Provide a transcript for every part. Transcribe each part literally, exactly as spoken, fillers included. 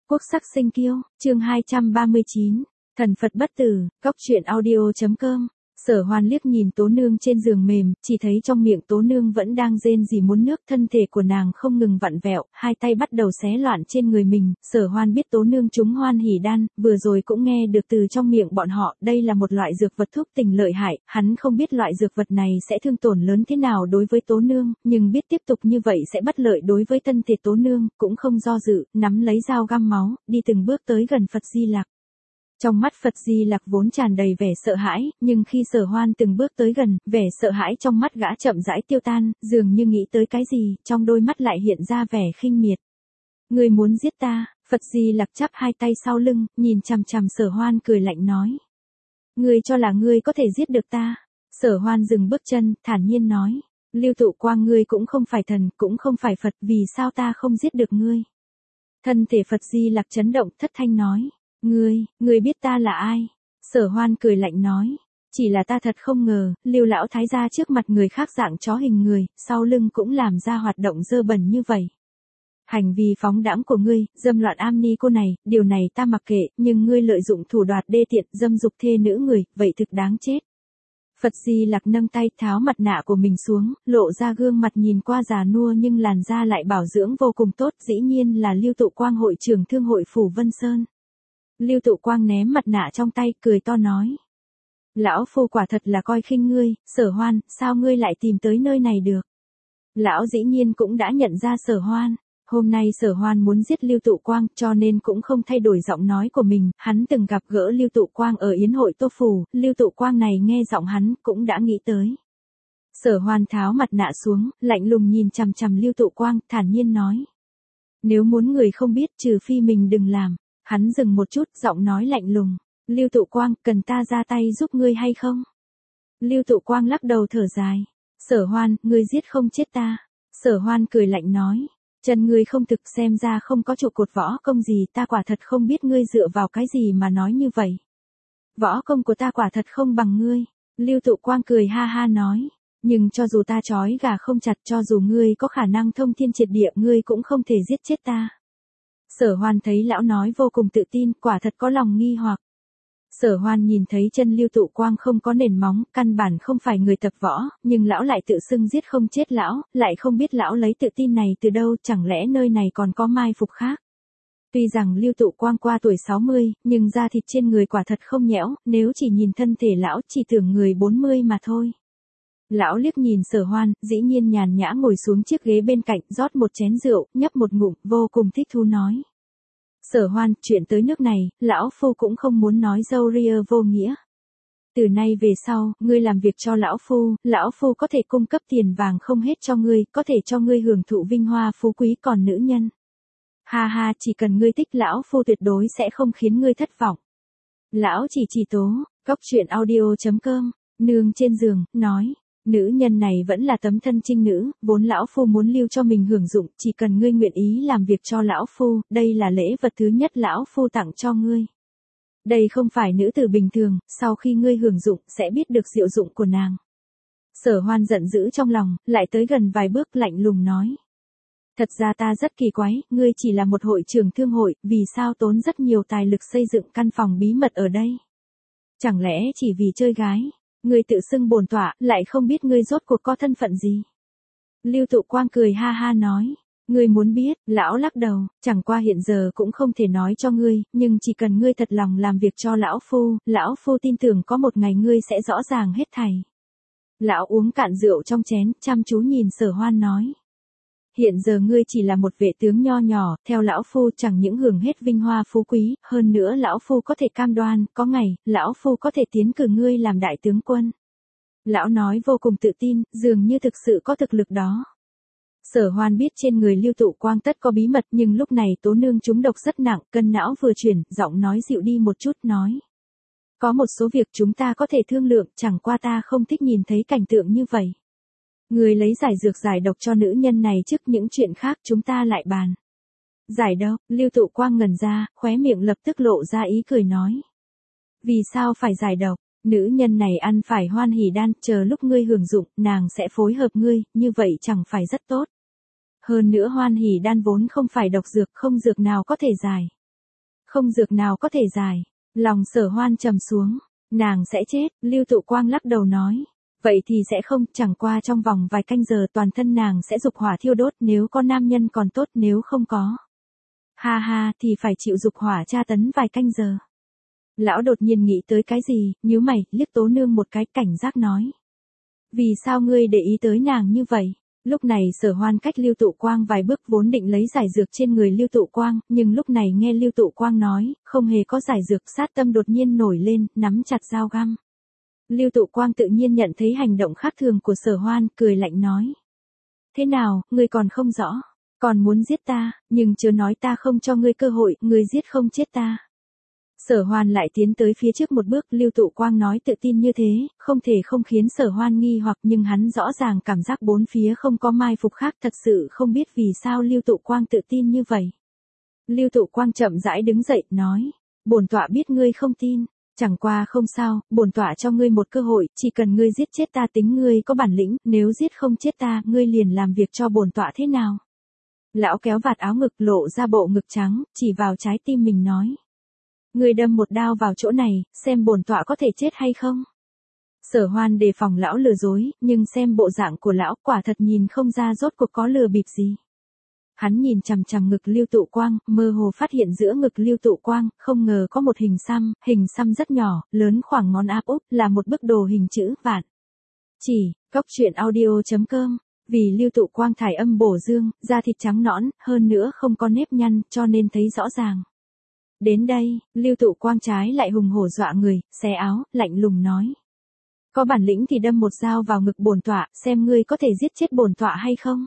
Quốc sắc sinh kiêu, chương hai trăm ba mươi chín, thần Phật bất tử, cóc truyện audio chấm com. Sở Hoan liếc nhìn Tố Nương trên giường mềm, chỉ thấy trong miệng Tố Nương vẫn đang rên rỉ muốn nước, thân thể của nàng không ngừng vặn vẹo, hai tay bắt đầu xé loạn trên người mình. Sở Hoan biết Tố Nương trúng hoan hỉ đan, vừa rồi cũng nghe được từ trong miệng bọn họ, đây là một loại dược vật thuốc tình lợi hại, hắn không biết loại dược vật này sẽ thương tổn lớn thế nào đối với Tố Nương, nhưng biết tiếp tục như vậy sẽ bất lợi đối với thân thể Tố Nương, cũng không do dự, nắm lấy dao găm máu, đi từng bước tới gần Phật Di Lặc. Trong mắt Phật Di Lặc vốn tràn đầy vẻ sợ hãi, nhưng khi Sở Hoan từng bước tới gần, vẻ sợ hãi trong mắt gã chậm rãi tiêu tan, dường như nghĩ tới cái gì, trong đôi mắt lại hiện ra vẻ khinh miệt. Ngươi muốn giết ta? Phật Di Lặc chắp hai tay sau lưng, nhìn chằm chằm Sở Hoan cười lạnh nói. Ngươi cho là ngươi có thể giết được ta? Sở Hoan dừng bước chân, thản nhiên nói. Lưu Tụ Quang, ngươi cũng không phải thần, cũng không phải Phật, vì sao ta không giết được ngươi? Thân thể Phật Di Lặc chấn động, thất thanh nói. Ngươi, ngươi biết ta là ai? Sở Hoan cười lạnh nói. Chỉ là ta thật không ngờ, Lưu lão thái gia trước mặt người khác dạng chó hình người, sau lưng cũng làm ra hoạt động dơ bẩn như vậy. Hành vi phóng đãng của ngươi, dâm loạn am ni cô này, điều này ta mặc kệ, nhưng ngươi lợi dụng thủ đoạt đê tiện, dâm dục thê nữ người, vậy thực đáng chết. Phật Di Lặc nâng tay tháo mặt nạ của mình xuống, lộ ra gương mặt nhìn qua già nua nhưng làn da lại bảo dưỡng vô cùng tốt, dĩ nhiên là Lưu Tụ Quang, hội trưởng thương hội Phủ Vân Sơn. Lưu Tụ Quang ném mặt nạ trong tay, cười to nói. Lão phu quả thật là coi khinh ngươi, Sở Hoan, sao ngươi lại tìm tới nơi này được? Lão dĩ nhiên cũng đã nhận ra Sở Hoan. Hôm nay Sở Hoan muốn giết Lưu Tụ Quang, cho nên cũng không thay đổi giọng nói của mình, hắn từng gặp gỡ Lưu Tụ Quang ở yến hội Tô Phủ, Lưu Tụ Quang này nghe giọng hắn, cũng đã nghĩ tới. Sở Hoan tháo mặt nạ xuống, lạnh lùng nhìn chằm chằm Lưu Tụ Quang, thản nhiên nói. Nếu muốn người không biết, trừ phi mình đừng làm. Hắn dừng một chút, giọng nói lạnh lùng. Lưu Tụ Quang, cần ta ra tay giúp ngươi hay không? Lưu Tụ Quang lắc đầu thở dài. Sở Hoan, ngươi giết không chết ta. Sở Hoan cười lạnh nói. Chân ngươi không thực, xem ra không có trụ cột võ công gì, ta quả thật không biết ngươi dựa vào cái gì mà nói như vậy. Võ công của ta quả thật không bằng ngươi. Lưu Tụ Quang cười ha ha nói. Nhưng cho dù ta trói gà không chặt, cho dù ngươi có khả năng thông thiên triệt địa, ngươi cũng không thể giết chết ta. Sở Hoan thấy lão nói vô cùng tự tin, quả thật có lòng nghi hoặc. Sở Hoan nhìn thấy chân Lưu Tụ Quang không có nền móng, căn bản không phải người tập võ, nhưng lão lại tự xưng giết không chết lão, lại không biết lão lấy tự tin này từ đâu, chẳng lẽ nơi này còn có mai phục khác. Tuy rằng Lưu Tụ Quang qua tuổi sáu mươi, nhưng da thịt trên người quả thật không nhẽo, nếu chỉ nhìn thân thể lão chỉ tưởng người bốn mươi mà thôi. Lão liếc nhìn Sở Hoan, dĩ nhiên nhàn nhã ngồi xuống chiếc ghế bên cạnh, rót một chén rượu, nhấp một ngụm, vô cùng thích thú nói. Sở Hoan, chuyện tới nước này, lão phu cũng không muốn nói dâu ria vô nghĩa. Từ nay về sau, ngươi làm việc cho lão phu, lão phu có thể cung cấp tiền vàng không hết cho ngươi, có thể cho ngươi hưởng thụ vinh hoa phú quý, còn nữ nhân. Ha ha, chỉ cần ngươi thích, lão phu tuyệt đối sẽ không khiến ngươi thất vọng. Lão chỉ chỉ tố, cóc truyện audio chấm com, nương trên giường, nói. Nữ nhân này vẫn là tấm thân trinh nữ, vốn lão phu muốn lưu cho mình hưởng dụng, chỉ cần ngươi nguyện ý làm việc cho lão phu, đây là lễ vật thứ nhất lão phu tặng cho ngươi. Đây không phải nữ tử bình thường, sau khi ngươi hưởng dụng, sẽ biết được diệu dụng của nàng. Sở Hoan giận dữ trong lòng, lại tới gần vài bước lạnh lùng nói. Thật ra ta rất kỳ quái, ngươi chỉ là một hội trưởng thương hội, vì sao tốn rất nhiều tài lực xây dựng căn phòng bí mật ở đây? Chẳng lẽ chỉ vì chơi gái? Ngươi tự xưng bổn tọa, lại không biết ngươi rốt cuộc có thân phận gì. Lưu Tụ Quang cười ha ha nói. Ngươi muốn biết, lão lắc đầu, chẳng qua hiện giờ cũng không thể nói cho ngươi, nhưng chỉ cần ngươi thật lòng làm việc cho lão phu, lão phu tin tưởng có một ngày ngươi sẽ rõ ràng hết thảy. Lão uống cạn rượu trong chén, chăm chú nhìn Sở Hoan nói. Hiện giờ ngươi chỉ là một vệ tướng nho nhỏ, theo lão phu chẳng những hưởng hết vinh hoa phú quý, hơn nữa lão phu có thể cam đoan, có ngày, lão phu có thể tiến cử ngươi làm đại tướng quân. Lão nói vô cùng tự tin, dường như thực sự có thực lực đó. Sở Hoan biết trên người Lưu Tụ Quang tất có bí mật, nhưng lúc này Tố Nương trúng độc rất nặng, cân não vừa chuyển, giọng nói dịu đi một chút, nói. Có một số việc chúng ta có thể thương lượng, chẳng qua ta không thích nhìn thấy cảnh tượng như vậy. Người lấy giải dược giải độc cho nữ nhân này, trước những chuyện khác chúng ta lại bàn. Giải độc? Lưu Tụ Quang ngẩn ra, khóe miệng lập tức lộ ra ý cười nói. Vì sao phải giải độc? Nữ nhân này ăn phải hoan hỉ đan, chờ lúc ngươi hưởng dụng, nàng sẽ phối hợp ngươi, như vậy chẳng phải rất tốt. Hơn nữa hoan hỉ đan vốn không phải độc dược, không dược nào có thể giải. không dược nào có thể giải. Lòng Sở Hoan trầm xuống, nàng sẽ chết, Lưu Tụ Quang lắc đầu nói. Vậy thì sẽ không, chẳng qua trong vòng vài canh giờ toàn thân nàng sẽ dục hỏa thiêu đốt, nếu có nam nhân còn tốt, nếu không có. Ha ha, thì phải chịu dục hỏa tra tấn vài canh giờ. Lão đột nhiên nghĩ tới cái gì, nhíu mày, liếc Tố Nương một cái, cảnh giác nói. Vì sao ngươi để ý tới nàng như vậy? Lúc này Sở Hoan cách Lưu Tụ Quang vài bước vốn định lấy giải dược trên người Lưu Tụ Quang, nhưng lúc này nghe Lưu Tụ Quang nói, không hề có giải dược, sát tâm đột nhiên nổi lên, nắm chặt dao găm. Lưu Tụ Quang tự nhiên nhận thấy hành động khác thường của Sở Hoan, cười lạnh nói. Thế nào, ngươi còn không rõ, còn muốn giết ta, nhưng chưa nói ta không cho ngươi cơ hội, ngươi giết không chết ta. Sở Hoan lại tiến tới phía trước một bước, Lưu Tụ Quang nói tự tin như thế, không thể không khiến Sở Hoan nghi hoặc, nhưng hắn rõ ràng cảm giác bốn phía không có mai phục khác, thật sự không biết vì sao Lưu Tụ Quang tự tin như vậy. Lưu Tụ Quang chậm rãi đứng dậy, nói, bổn tọa biết ngươi không tin, chẳng qua không sao, bổn tọa cho ngươi một cơ hội, chỉ cần ngươi giết chết ta tính ngươi có bản lĩnh, nếu giết không chết ta, ngươi liền làm việc cho bổn tọa thế nào. Lão kéo vạt áo ngực lộ ra bộ ngực trắng, chỉ vào trái tim mình nói. Ngươi đâm một đao vào chỗ này, xem bổn tọa có thể chết hay không. Sở Hoan đề phòng lão lừa dối, nhưng xem bộ dạng của lão quả thật nhìn không ra rốt cuộc có lừa bịp gì. Hắn nhìn chằm chằm ngực Lưu Tụ Quang, mơ hồ phát hiện giữa ngực Lưu Tụ Quang, không ngờ có một hình xăm, hình xăm rất nhỏ, lớn khoảng ngón áp út, là một bức đồ hình chữ vạn. Chỉ, cốc truyện audio chấm com, vì Lưu Tụ Quang thải âm bổ dương, da thịt trắng nõn, hơn nữa không có nếp nhăn, cho nên thấy rõ ràng. Đến đây, Lưu Tụ Quang trái lại hùng hổ dọa người, xé áo, lạnh lùng nói. Có bản lĩnh thì đâm một dao vào ngực bổn tọa, xem ngươi có thể giết chết bổn tọa hay không.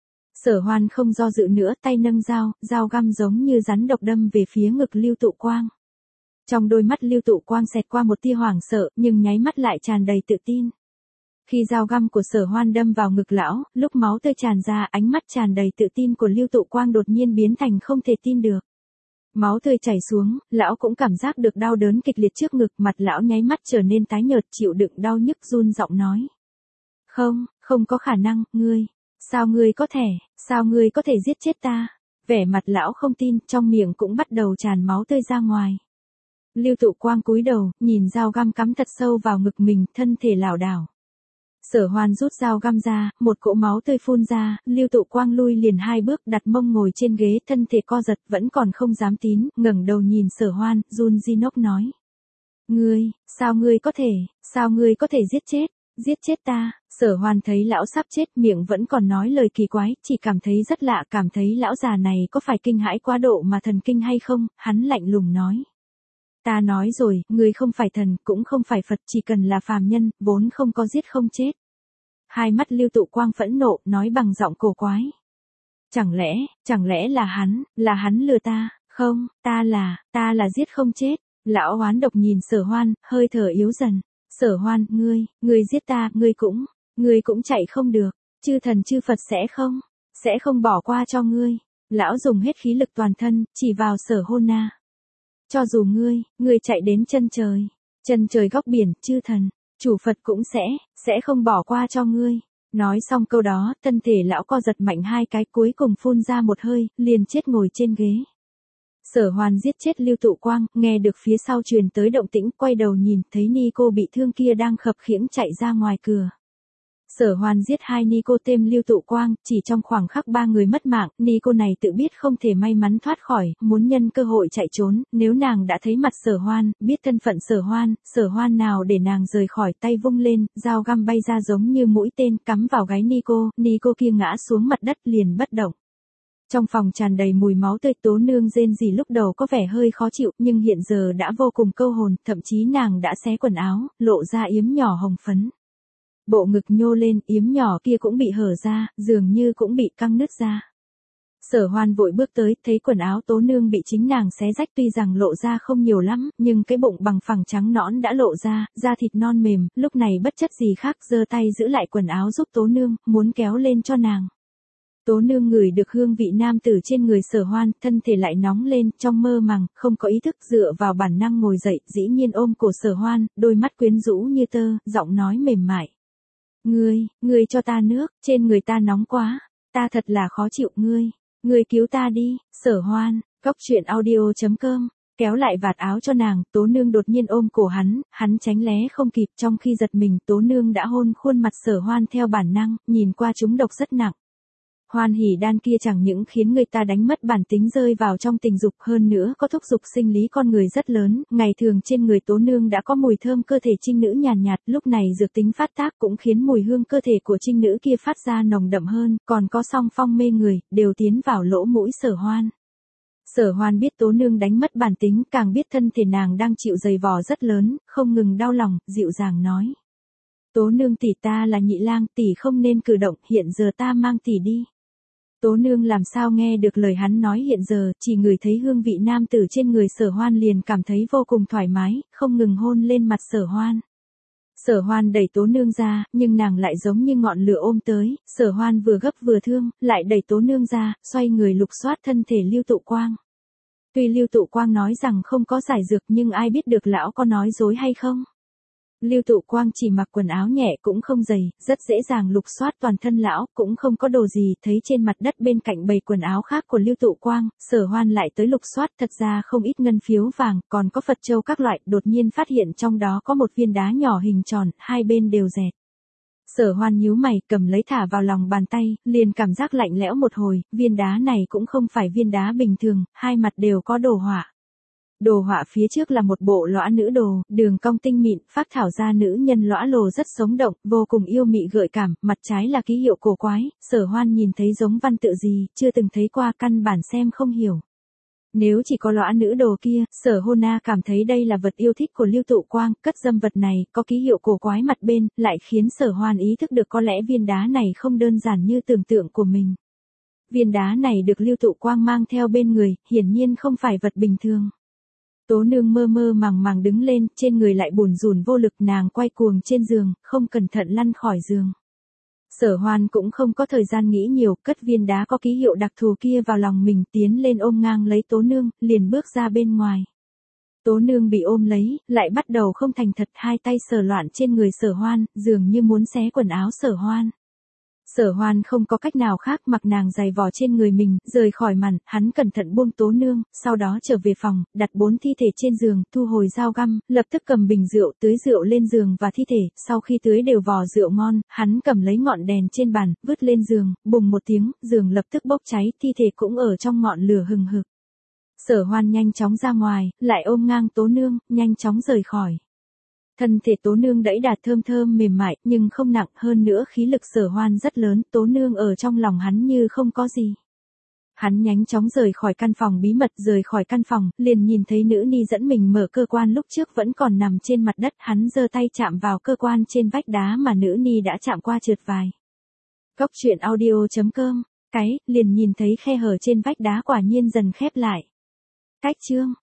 Sở Hoan không do dự nữa, tay nâng dao, dao găm giống như rắn độc đâm về phía ngực Lưu Tụ Quang. Trong đôi mắt Lưu Tụ Quang xẹt qua một tia hoảng sợ, nhưng nháy mắt lại tràn đầy tự tin. Khi dao găm của Sở Hoan đâm vào ngực lão, lúc máu tươi tràn ra, ánh mắt tràn đầy tự tin của Lưu Tụ Quang đột nhiên biến thành không thể tin được. Máu tươi chảy xuống, lão cũng cảm giác được đau đớn kịch liệt trước ngực, mặt lão nháy mắt trở nên tái nhợt, chịu đựng đau nhức run giọng nói. Không, không có khả năng, ngươi, sao ngươi có thể, sao ngươi có thể giết chết ta? Vẻ mặt lão không tin, trong miệng cũng bắt đầu tràn máu tươi ra ngoài. Lưu Tụ Quang cúi đầu, nhìn dao găm cắm thật sâu vào ngực mình, thân thể lảo đảo. Sở Hoan rút dao găm ra, một cỗ máu tươi phun ra, Lưu Tụ Quang lui liền hai bước, đặt mông ngồi trên ghế, thân thể co giật, vẫn còn không dám tín, ngẩng đầu nhìn Sở Hoan, run di nốc nói. Ngươi, sao ngươi có thể, sao ngươi có thể giết chết, giết chết ta? Sở Hoan thấy lão sắp chết, miệng vẫn còn nói lời kỳ quái, chỉ cảm thấy rất lạ, cảm thấy lão già này có phải kinh hãi quá độ mà thần kinh hay không, hắn lạnh lùng nói. Ta nói rồi, ngươi không phải thần, cũng không phải Phật, chỉ cần là phàm nhân, vốn không có giết không chết. Hai mắt Lưu Tụ Quang phẫn nộ, nói bằng giọng cổ quái. Chẳng lẽ, chẳng lẽ là hắn, là hắn lừa ta, không, ta là, ta là giết không chết. Lão oán độc nhìn Sở Hoan, hơi thở yếu dần. Sở Hoan, ngươi, ngươi giết ta, ngươi cũng, ngươi cũng chạy không được. Chư thần chư Phật sẽ không, sẽ không bỏ qua cho ngươi. Lão dùng hết khí lực toàn thân, chỉ vào Sở Hôn Na. Cho dù ngươi, ngươi chạy đến chân trời, chân trời góc biển, chư thần, chủ Phật cũng sẽ, sẽ không bỏ qua cho ngươi. Nói xong câu đó, thân thể lão co giật mạnh hai cái, cuối cùng phun ra một hơi, liền chết ngồi trên ghế. Sở Hoan giết chết Lưu Tụ Quang, nghe được phía sau truyền tới động tĩnh, quay đầu nhìn, thấy ni cô bị thương kia đang khập khiễng chạy ra ngoài cửa. Sở Hoan giết hai ni cô tên Lưu Tụ Quang, chỉ trong khoảng khắc ba người mất mạng, ni cô này tự biết không thể may mắn thoát khỏi, muốn nhân cơ hội chạy trốn, nếu nàng đã thấy mặt Sở Hoan, biết thân phận Sở Hoan, Sở Hoan nào để nàng rời khỏi, tay vung lên, dao găm bay ra giống như mũi tên, cắm vào gáy ni cô, ni cô kia ngã xuống mặt đất liền bất động. Trong phòng tràn đầy mùi máu tươi, Tố Nương rên rỉ lúc đầu có vẻ hơi khó chịu, nhưng hiện giờ đã vô cùng câu hồn, thậm chí nàng đã xé quần áo, lộ ra yếm nhỏ hồng phấn. Bộ ngực nhô lên, yếm nhỏ kia cũng bị hở ra, dường như cũng bị căng nứt ra. Sở Hoan vội bước tới, thấy quần áo Tố Nương bị chính nàng xé rách, tuy rằng lộ ra không nhiều lắm, nhưng cái bụng bằng phẳng trắng nõn đã lộ ra, da thịt non mềm, lúc này bất chấp gì khác, giơ tay giữ lại quần áo giúp Tố Nương, muốn kéo lên cho nàng. Tố Nương ngửi được hương vị nam tử trên người Sở Hoan, thân thể lại nóng lên, trong mơ màng, không có ý thức, dựa vào bản năng ngồi dậy, dĩ nhiên ôm cổ Sở Hoan, đôi mắt quyến rũ như tơ, giọng nói mềm mại. Ngươi, ngươi cho ta nước, trên người ta nóng quá, ta thật là khó chịu, ngươi, ngươi cứu ta đi. Sở Hoan, cốc truyện audio chấm com kéo lại vạt áo cho nàng, Tố Nương đột nhiên ôm cổ hắn, hắn tránh lé không kịp, trong khi giật mình, Tố Nương đã hôn khuôn mặt Sở Hoan theo bản năng, nhìn qua chúng độc rất nặng. Hoan hỉ đan kia chẳng những khiến người ta đánh mất bản tính rơi vào trong tình dục, hơn nữa có thúc dục sinh lý con người rất lớn, ngày thường trên người Tố Nương đã có mùi thơm cơ thể trinh nữ nhàn nhạt, lúc này dược tính phát tác cũng khiến mùi hương cơ thể của trinh nữ kia phát ra nồng đậm hơn, còn có song phong mê người, đều tiến vào lỗ mũi Sở Hoan. Sở Hoan biết Tố Nương đánh mất bản tính, càng biết thân thể nàng đang chịu dày vò rất lớn, không ngừng đau lòng, dịu dàng nói. Tố Nương tỷ, ta là nhị lang, tỷ không nên cử động, hiện giờ ta mang tỷ đi. Tố Nương làm sao nghe được lời hắn nói hiện giờ, chỉ ngửi thấy hương vị nam tử trên người Sở Hoan liền cảm thấy vô cùng thoải mái, không ngừng hôn lên mặt Sở Hoan. Sở Hoan đẩy Tố Nương ra, nhưng nàng lại giống như ngọn lửa ôm tới, Sở Hoan vừa gấp vừa thương, lại đẩy Tố Nương ra, xoay người lục soát thân thể Lưu Tụ Quang. Tuy Lưu Tụ Quang nói rằng không có giải dược nhưng ai biết được lão có nói dối hay không. Lưu Tụ Quang chỉ mặc quần áo nhẹ cũng không dày, rất dễ dàng lục soát toàn thân lão, cũng không có đồ gì, thấy trên mặt đất bên cạnh bầy quần áo khác của Lưu Tụ Quang, Sở Hoan lại tới lục soát, thật ra không ít ngân phiếu vàng, còn có Phật châu các loại, đột nhiên phát hiện trong đó có một viên đá nhỏ hình tròn, hai bên đều dẹt. Sở Hoan nhíu mày, cầm lấy thả vào lòng bàn tay, liền cảm giác lạnh lẽo một hồi, viên đá này cũng không phải viên đá bình thường, hai mặt đều có đồ họa. Đồ họa phía trước là một bộ lõa nữ đồ, đường cong tinh mịn, phác thảo ra nữ nhân lõa lồ rất sống động, vô cùng yêu mị gợi cảm, mặt trái là ký hiệu cổ quái, Sở Hoan nhìn thấy giống văn tự gì, chưa từng thấy qua, căn bản xem không hiểu. Nếu chỉ có lõa nữ đồ kia, Sở Hôn Na cảm thấy đây là vật yêu thích của Lưu Tụ Quang, cất dâm vật này, có ký hiệu cổ quái mặt bên, lại khiến Sở Hoan ý thức được có lẽ viên đá này không đơn giản như tưởng tượng của mình. Viên đá này được Lưu Tụ Quang mang theo bên người, hiển nhiên không phải vật bình thường. Tố Nương mơ mơ màng màng đứng lên, trên người lại bủn rủn vô lực, nàng quay cuồng trên giường, không cẩn thận lăn khỏi giường. Sở Hoan cũng không có thời gian nghĩ nhiều, cất viên đá có ký hiệu đặc thù kia vào lòng mình, tiến lên ôm ngang lấy Tố Nương, liền bước ra bên ngoài. Tố Nương bị ôm lấy, lại bắt đầu không thành thật, hai tay sờ loạn trên người Sở Hoan, dường như muốn xé quần áo Sở Hoan. Sở Hoan không có cách nào khác, mặc nàng giày vò trên người mình, rời khỏi màn, hắn cẩn thận buông Tố Nương, sau đó trở về phòng, đặt bốn thi thể trên giường, thu hồi dao găm, lập tức cầm bình rượu, tưới rượu lên giường và thi thể, sau khi tưới đều vò rượu ngon, hắn cầm lấy ngọn đèn trên bàn, vứt lên giường, bùng một tiếng, giường lập tức bốc cháy, thi thể cũng ở trong ngọn lửa hừng hực. Sở Hoan nhanh chóng ra ngoài, lại ôm ngang Tố Nương, nhanh chóng rời khỏi. Thân thể Tố Nương đẫy đà thơm thơm mềm mại, nhưng không nặng, hơn nữa khí lực Sở Hoan rất lớn, Tố Nương ở trong lòng hắn như không có gì. Hắn nhanh chóng rời khỏi căn phòng bí mật, rời khỏi căn phòng, liền nhìn thấy nữ ni dẫn mình mở cơ quan lúc trước vẫn còn nằm trên mặt đất, hắn giơ tay chạm vào cơ quan trên vách đá mà nữ ni đã chạm qua trượt vài. Cốc truyện audio chấm com, cái, liền nhìn thấy khe hở trên vách đá quả nhiên dần khép lại. Cách chương